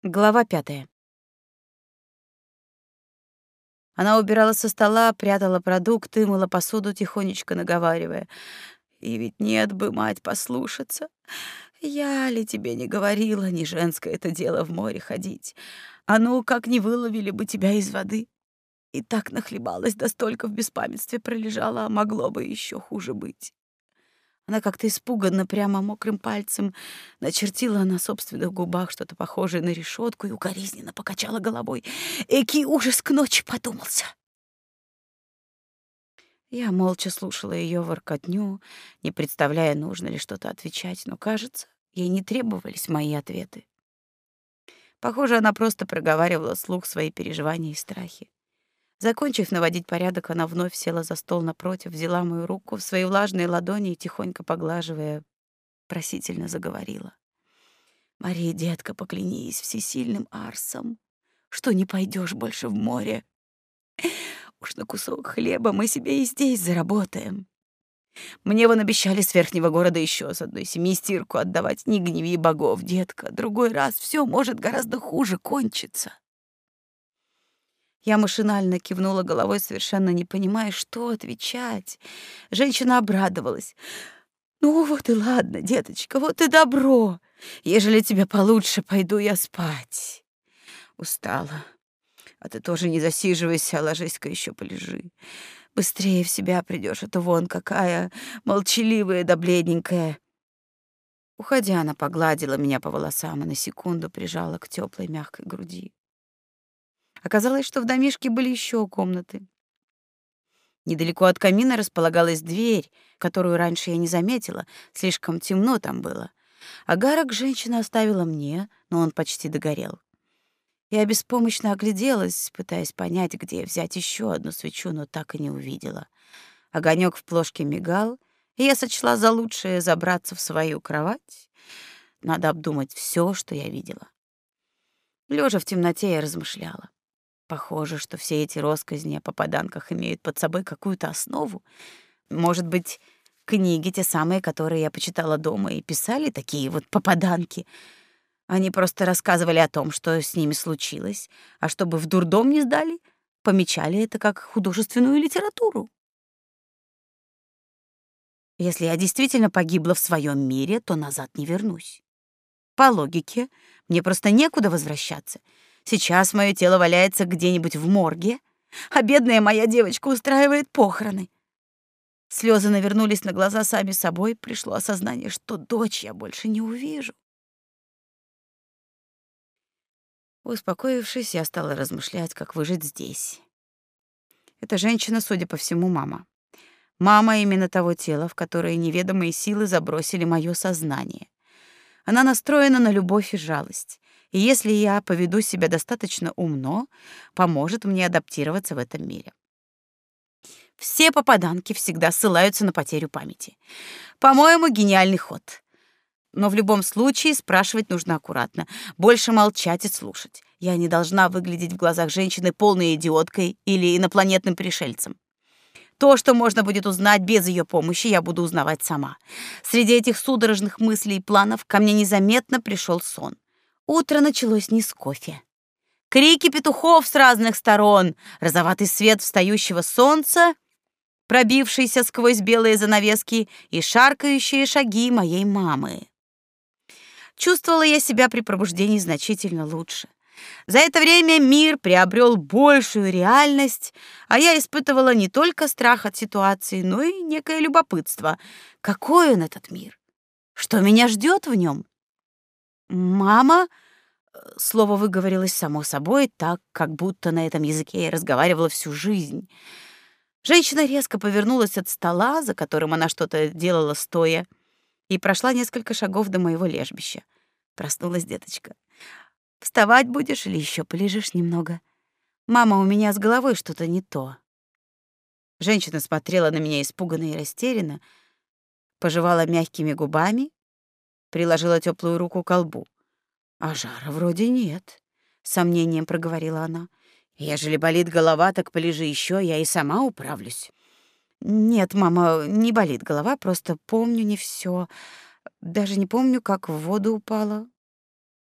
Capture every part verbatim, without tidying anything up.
Глава пятая. Она убирала со стола, прятала продукты, мыла посуду, тихонечко наговаривая: «И ведь нет бы, мать, послушаться. Я ли тебе не говорила, не женское это дело в море ходить. А ну, как не выловили бы тебя из воды. И так нахлебалась, да столько в беспамятстве пролежала, а могло бы еще хуже быть». Она как-то испуганно, прямо мокрым пальцем начертила на собственных губах что-то похожее на решетку и укоризненно покачала головой. Экий ужас к ночи подумался. Я молча слушала ее воркотню, не представляя, нужно ли что-то отвечать, но, кажется, ей не требовались мои ответы. Похоже, она просто проговаривала вслух свои переживания и страхи. Закончив наводить порядок, она вновь села за стол напротив, взяла мою руку в свои влажные ладони и, тихонько поглаживая, просительно заговорила. «Мария, детка, поклянись всесильным Арсом, что не пойдешь больше в море. Уж на кусок хлеба мы себе и здесь заработаем. Мне вон обещали с верхнего города еще с одной семьи стирку отдавать. Не гневи богов, детка, другой раз все может гораздо хуже кончиться». Я машинально кивнула головой, совершенно не понимая, что отвечать. Женщина обрадовалась. «Ну вот и ладно, деточка, вот и добро. Ежели тебе получше, пойду я спать. Устала. А ты тоже не засиживайся, а ложись-ка еще полежи. Быстрее в себя придешь, а то вон какая молчаливая да бледненькая». Уходя, она погладила меня по волосам и на секунду прижала к теплой мягкой груди. Оказалось, что в домишке были еще комнаты. Недалеко от камина располагалась дверь, которую раньше я не заметила, слишком темно там было. Огарок женщина оставила мне, но он почти догорел. Я беспомощно огляделась, пытаясь понять, где взять еще одну свечу, но так и не увидела. Огонек в плошке мигал, и я сочла за лучшее забраться в свою кровать. Надо обдумать все, что я видела. Лежа в темноте, я размышляла. Похоже, что все эти россказни о попаданках имеют под собой какую-то основу. Может быть, книги, те самые, которые я почитала дома, и писали такие вот попаданки. Они просто рассказывали о том, что с ними случилось, а чтобы в дурдом не сдали, помечали это как художественную литературу. Если я действительно погибла в своем мире, то назад не вернусь. По логике, мне просто некуда возвращаться. Сейчас мое тело валяется где-нибудь в морге, а бедная моя девочка устраивает похороны. Слезы навернулись на глаза сами собой, пришло осознание, что дочь я больше не увижу. Успокоившись, я стала размышлять, как выжить здесь. Эта женщина, судя по всему, мама. Мама именно того тела, в которое неведомые силы забросили мое сознание. Она настроена на любовь и жалость. И если я поведу себя достаточно умно, поможет мне адаптироваться в этом мире. Все попаданки всегда ссылаются на потерю памяти. По-моему, гениальный ход. Но в любом случае спрашивать нужно аккуратно. Больше молчать и слушать. Я не должна выглядеть в глазах женщины полной идиоткой или инопланетным пришельцем. То, что можно будет узнать без ее помощи, я буду узнавать сама. Среди этих судорожных мыслей и планов ко мне незаметно пришел сон. Утро началось не с кофе. Крики петухов с разных сторон, розоватый свет встающего солнца, пробившийся сквозь белые занавески, и шаркающие шаги моей мамы. Чувствовала я себя при пробуждении значительно лучше. За это время мир приобрел большую реальность, а я испытывала не только страх от ситуации, но и некое любопытство. Какой он, этот мир? Что меня ждет в нем? «Мама?» — слово выговорилось само собой, так, как будто на этом языке я разговаривала всю жизнь. Женщина резко повернулась от стола, за которым она что-то делала стоя, и прошла несколько шагов до моего лежбища. Проснулась деточка. «Вставать будешь или еще полежишь немного? Мама, у меня с головой что-то не то». Женщина смотрела на меня испуганно и растерянно, пожевала мягкими губами, приложила теплую руку к колбу. «А жара вроде нет», — с сомнением проговорила она. «Ежели болит голова, так полежи еще, я и сама управлюсь». «Нет, мама, не болит голова, просто помню не все. Даже не помню, как в воду упала».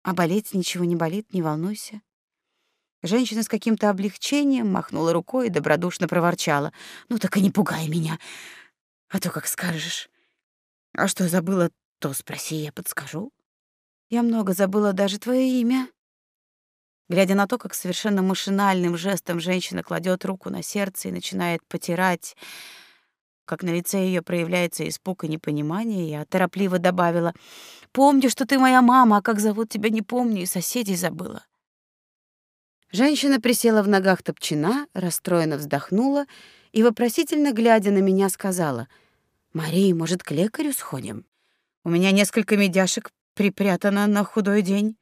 А болеть ничего не болит, не волнуйся. Женщина с каким-то облегчением махнула рукой и добродушно проворчала: "Ну так и не пугай меня, а то как скажешь. А что забыла, то спроси, я подскажу. Я много забыла, даже твое имя". Глядя на то, как совершенно машинальным жестом женщина кладет руку на сердце и начинает потирать, как на лице ее проявляется испуг и непонимание, я торопливо добавила: "Помню, что ты моя мама, а как зовут тебя не помню, и соседей забыла". Женщина присела в ногах топчина, расстроенно вздохнула и, вопросительно глядя на меня, сказала: "Мария, может, к лекарю сходим? У меня несколько медяшек припрятано на худой день".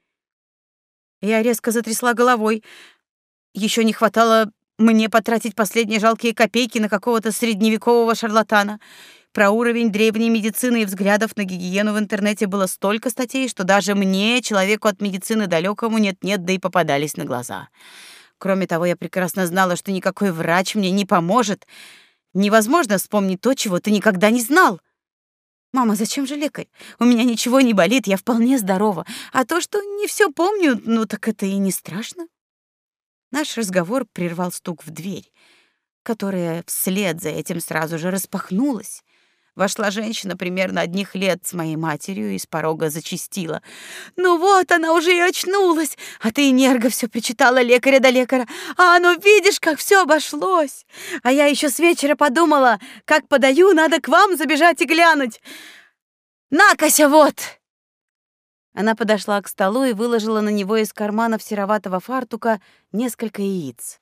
Я резко затрясла головой. Еще не хватало мне потратить последние жалкие копейки на какого-то средневекового шарлатана. Про уровень древней медицины и взглядов на гигиену в интернете было столько статей, что даже мне, человеку от медицины далекому, нет-нет, да и попадались на глаза. Кроме того, я прекрасно знала, что никакой врач мне не поможет. Невозможно вспомнить то, чего ты никогда не знал. Мама, зачем же лекарь? У меня ничего не болит, я вполне здорова. А то, что не все помню, ну так это и не страшно. Наш разговор прервал стук в дверь, которая вслед за этим сразу же распахнулась. Вошла женщина примерно одних лет с моей матерью и с порога зачастила: "Ну вот, она уже и очнулась, а ты, Нерга, все причитала лекаря да лекаря. А ну видишь, как все обошлось. А я еще с вечера подумала, как подаю, надо к вам забежать и глянуть. На-кася, вот!" Она подошла к столу и выложила на него из карманов сероватого фартука несколько яиц.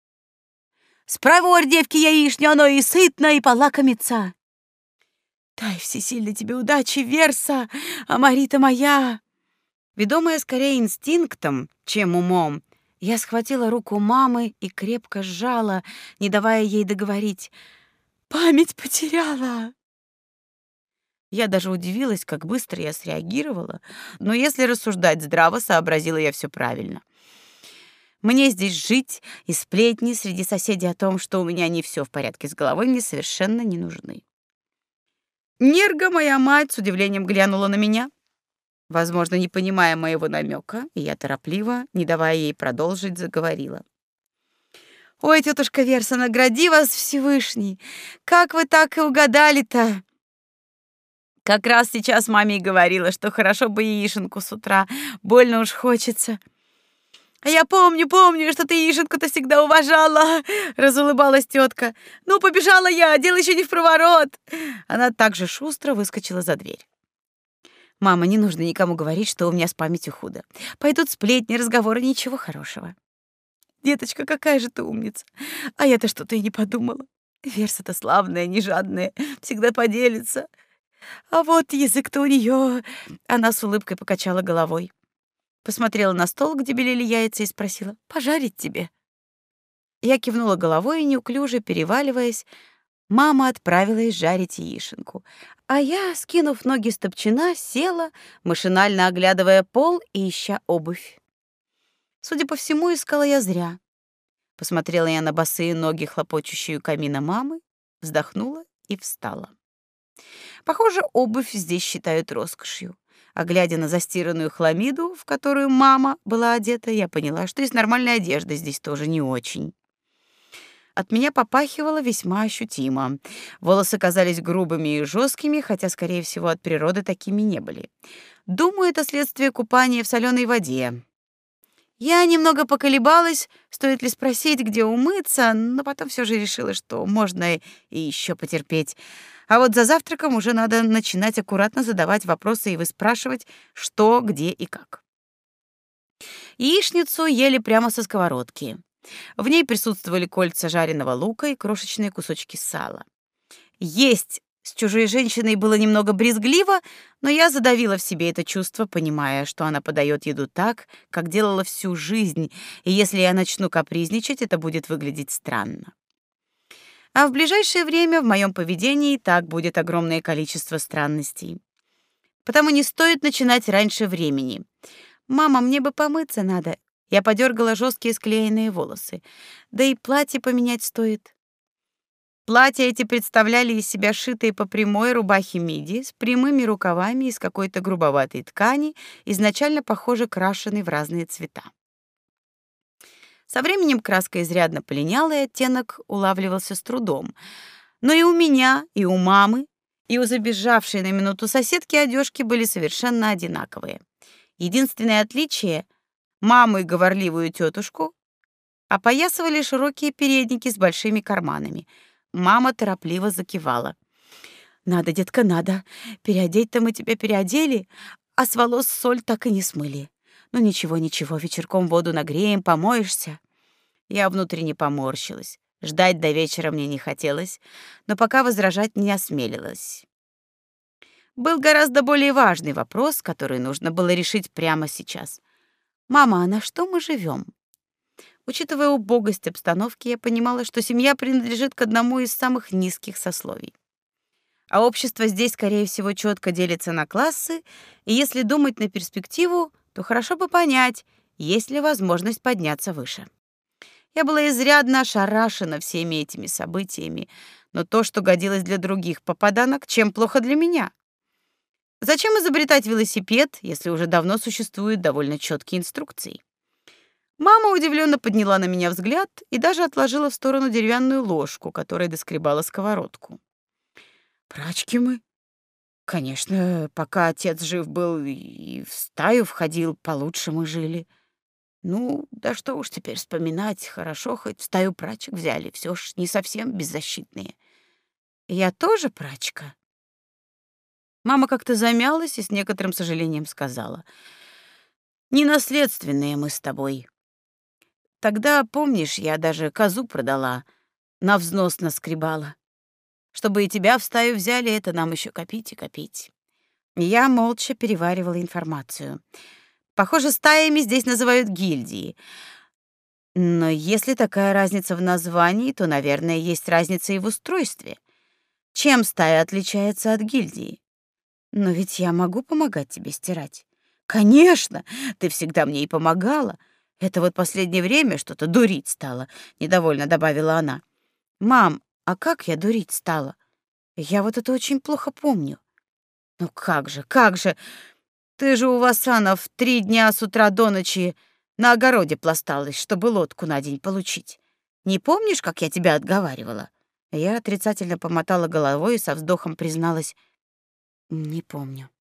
"Справор, девки, яичню, оно и сытно, и полакомиться. Дай всесильной тебе удачи, Верса, а Марита моя". Ведомая скорее инстинктом, чем умом, я схватила руку мамы и крепко сжала, не давая ей договорить. "Память потеряла". Я даже удивилась, как быстро я среагировала, но если рассуждать здраво, сообразила я все правильно. Мне здесь жить, и сплетни среди соседей о том, что у меня не все в порядке с головой, мне совершенно не нужны. Нерга, моя мать, с удивлением глянула на меня, возможно, не понимая моего намека, и я торопливо, не давая ей продолжить, заговорила: "Ой, тетушка Верса, награди вас Всевышний! Как вы так и угадали-то? Как раз сейчас маме и говорила, что хорошо бы яишенку с утра, больно уж хочется". "А я помню, помню, что ты яишенку-то всегда уважала", — разулыбалась тетка. "Ну, побежала я, дело еще не в проворот". Она также шустро выскочила за дверь. "Мама, не нужно никому говорить, что у меня с памятью худо. Пойдут сплетни, разговоры, ничего хорошего". "Деточка, какая же ты умница. А я-то что-то и не подумала. Верса-то славная, не жадная, всегда поделится. А вот язык-то у нее". Она с улыбкой покачала головой. Посмотрела на стол, где белели яйца, и спросила: "Пожарить тебе?" Я кивнула головой и, неуклюже переваливаясь, мама отправилась жарить яишенку. А я, скинув ноги с топчина, села, машинально оглядывая пол и ища обувь. Судя по всему, искала я зря. Посмотрела я на босые ноги, хлопочущие у камина мамы, вздохнула и встала. Похоже, обувь здесь считают роскошью. А глядя на застиранную хламиду, в которую мама была одета, я поняла, что и с нормальной одеждой здесь тоже не очень. От меня попахивало весьма ощутимо. Волосы казались грубыми и жесткими, хотя, скорее всего, от природы такими не были. Думаю, это следствие купания в соленой воде. Я немного поколебалась, стоит ли спросить, где умыться, но потом все же решила, что можно и еще потерпеть. А вот за завтраком уже надо начинать аккуратно задавать вопросы и выспрашивать, что, где и как. Яичницу ели прямо со сковородки. В ней присутствовали кольца жареного лука и крошечные кусочки сала. Есть с чужой женщиной было немного брезгливо, но я задавила в себе это чувство, понимая, что она подает еду так, как делала всю жизнь, и если я начну капризничать, это будет выглядеть странно. А в ближайшее время в моем поведении и так будет огромное количество странностей. Потому не стоит начинать раньше времени. «Мама, мне бы помыться надо». Я подергала жесткие склеенные волосы. «Да и платье поменять стоит». Платья эти представляли из себя шитые по прямой рубахи миди с прямыми рукавами из какой-то грубоватой ткани, изначально, похоже, крашеной в разные цвета. Со временем краска изрядно полиняла, и оттенок улавливался с трудом. Но и у меня, и у мамы, и у забежавшей на минуту соседки одежки были совершенно одинаковые. Единственное отличие — маму и говорливую тетушку опоясывали широкие передники с большими карманами. Мама торопливо закивала. «Надо, детка, надо. Переодеть-то мы тебя переодели, а с волос соль так и не смыли. Ну ничего, ничего, вечерком воду нагреем, помоешься». Я внутренне поморщилась. Ждать до вечера мне не хотелось, но пока возражать не осмелилась. Был гораздо более важный вопрос, который нужно было решить прямо сейчас. «Мама, а на что мы живем?» Учитывая убогость обстановки, я понимала, что семья принадлежит к одному из самых низких сословий. А общество здесь, скорее всего, четко делится на классы, и если думать на перспективу, то хорошо бы понять, есть ли возможность подняться выше. Я была изрядно ошарашена всеми этими событиями, но то, что годилось для других попаданок, чем плохо для меня? Зачем изобретать велосипед, если уже давно существуют довольно четкие инструкции? Мама удивленно подняла на меня взгляд и даже отложила в сторону деревянную ложку, которой доскребала сковородку. «Прачки мы? Конечно, пока отец жив был и в стаю входил, получше мы жили. Ну, да что уж теперь вспоминать, хорошо, хоть в стаю прачек взяли, все ж не совсем беззащитные. Я тоже прачка?» Мама как-то замялась и с некоторым сожалением сказала: «Ненаследственные мы с тобой. Тогда, помнишь, я даже козу продала, на взнос наскребала. Чтобы и тебя в стаю взяли, это нам еще копить и копить». Я молча переваривала информацию. Похоже, стаями здесь называют гильдии. Но если такая разница в названии, то, наверное, есть разница и в устройстве. Чем стая отличается от гильдии? Но ведь я могу помогать тебе стирать. Конечно, ты всегда мне и помогала. Это вот последнее время что-то дурить стала, недовольно добавила она. Мам, а как я дурить стала? Я вот это очень плохо помню. Ну как же, как же? Ты же у Васанов три дня с утра до ночи на огороде пласталась, чтобы лодку на день получить. Не помнишь, как я тебя отговаривала? Я отрицательно помотала головой и со вздохом призналась: не помню.